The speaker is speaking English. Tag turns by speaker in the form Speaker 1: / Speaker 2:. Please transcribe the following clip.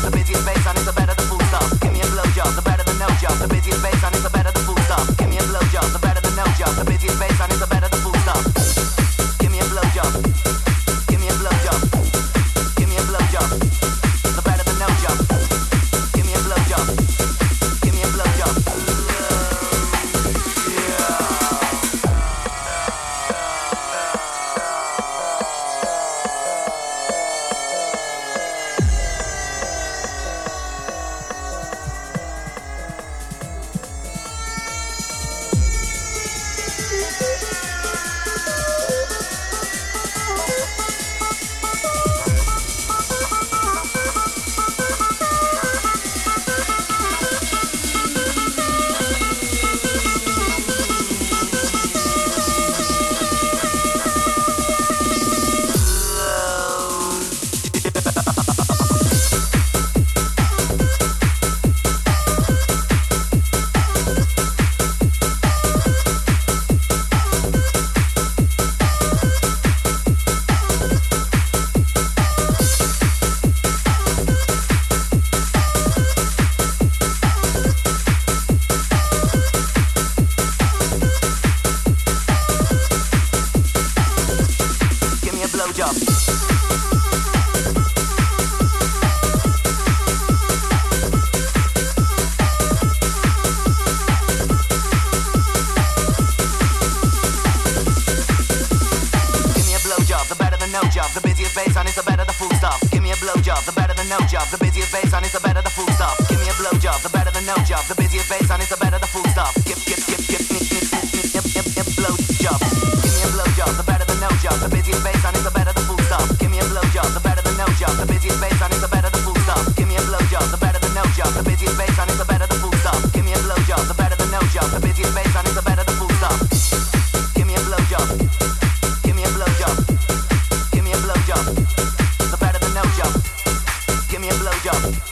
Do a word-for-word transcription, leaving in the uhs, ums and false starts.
Speaker 1: blowjob. The busiest baseline is the better the full stop. Give me a blowjob, the better the no job. The busiest baseline is the better the full stop. Give me a blowjob, the better the no job. The busiest baseline is the better the full stop. Give me a blowjob. Give me a blowjob. Give me a blowjob. The better the no job. Give me a blowjob. Give me a blowjob. Give me a blowjob.